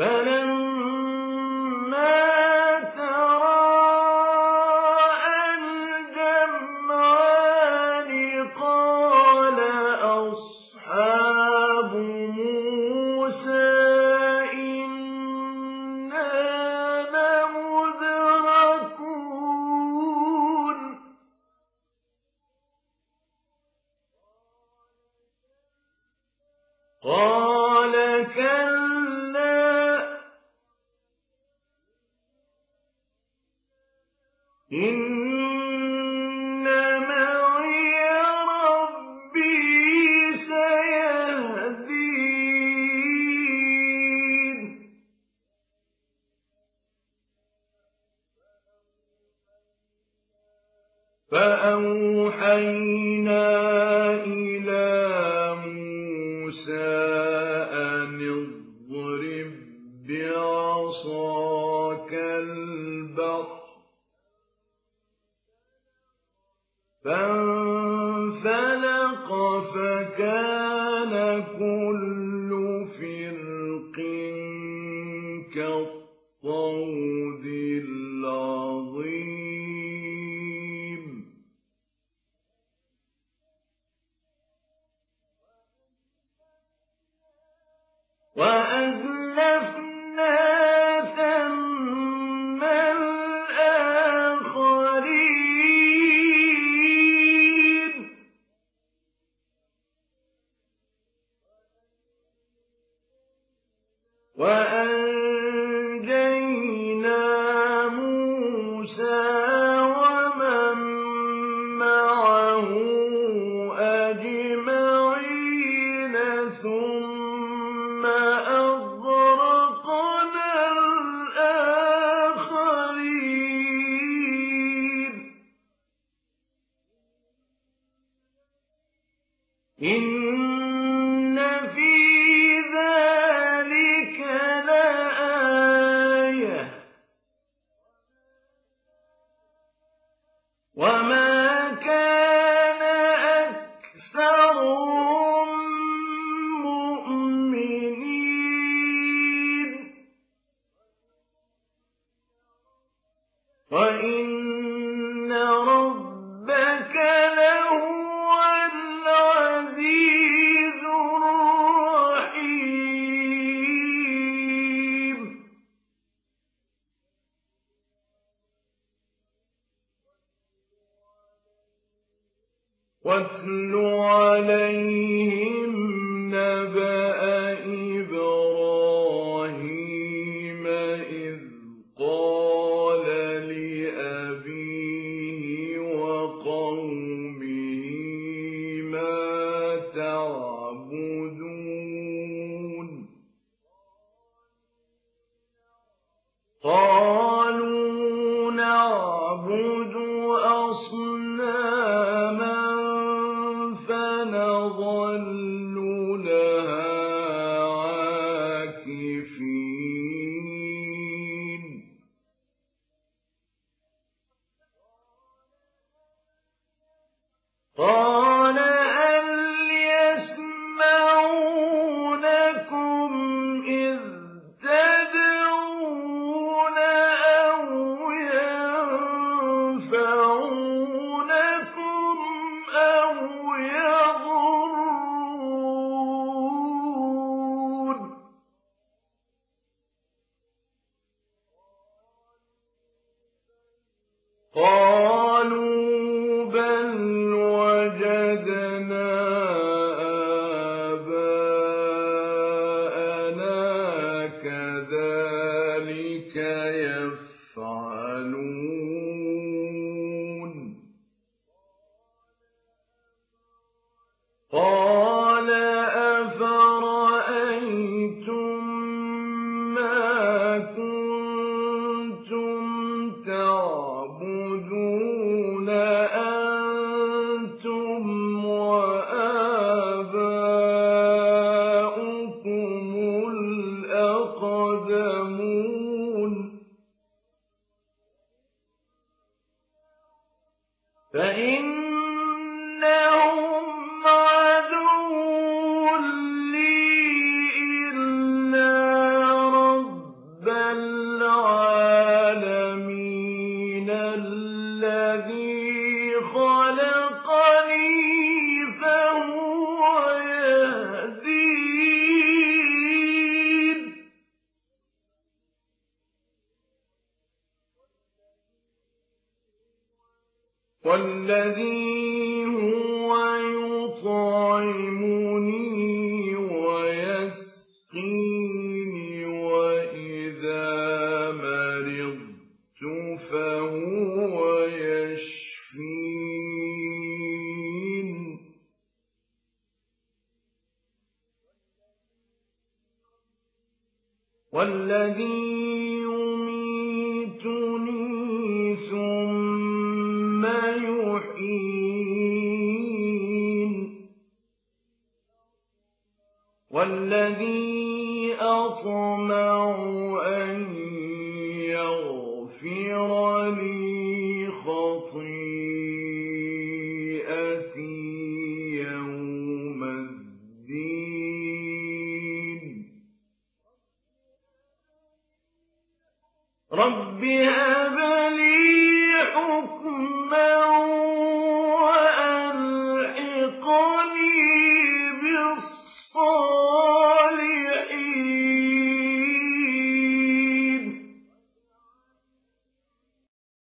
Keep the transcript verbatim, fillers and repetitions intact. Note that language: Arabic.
فلما تراءى الجمعان قال أصحاب موسى إنا لمدركون قال كلا إن معي ربي سيهدين فأوحينا إلى موسى أن اضرب بعصاك البحر فانفلق فكان كل فرق كالطود العظيم وأزلفنا ثم الآخرين وأنجينا موسى ومن معه أجمعين ثم أغرقنا الآخرين إن في ذلك لآية وما كان أكثرهم مؤمنين وإن ربك لهو العزيز الرحيم واتل عليهم نبأ إبراهيم إذ قال لأبيه وقومه ما تعبدون قالوا نعبد أصناما فنظل لها عاكفين قال هل يسمعونكم إذ تدعون أو ينفعونكم أو يضرون قالوا بل وجدنا آباءنا كذلك يفعلون قال أفرأيتم ما كنتم تعبدون أنتم وآباؤكم الأقدمون فإنهم عدو لي إلا رب والذي هو يطعمني ويسقيني وإذا مرضت فهو يشفين والذي يميتني ثم يحيين والذي أطمع أن يغفر لي خطيئتي يوم الدين رب هب لي حكما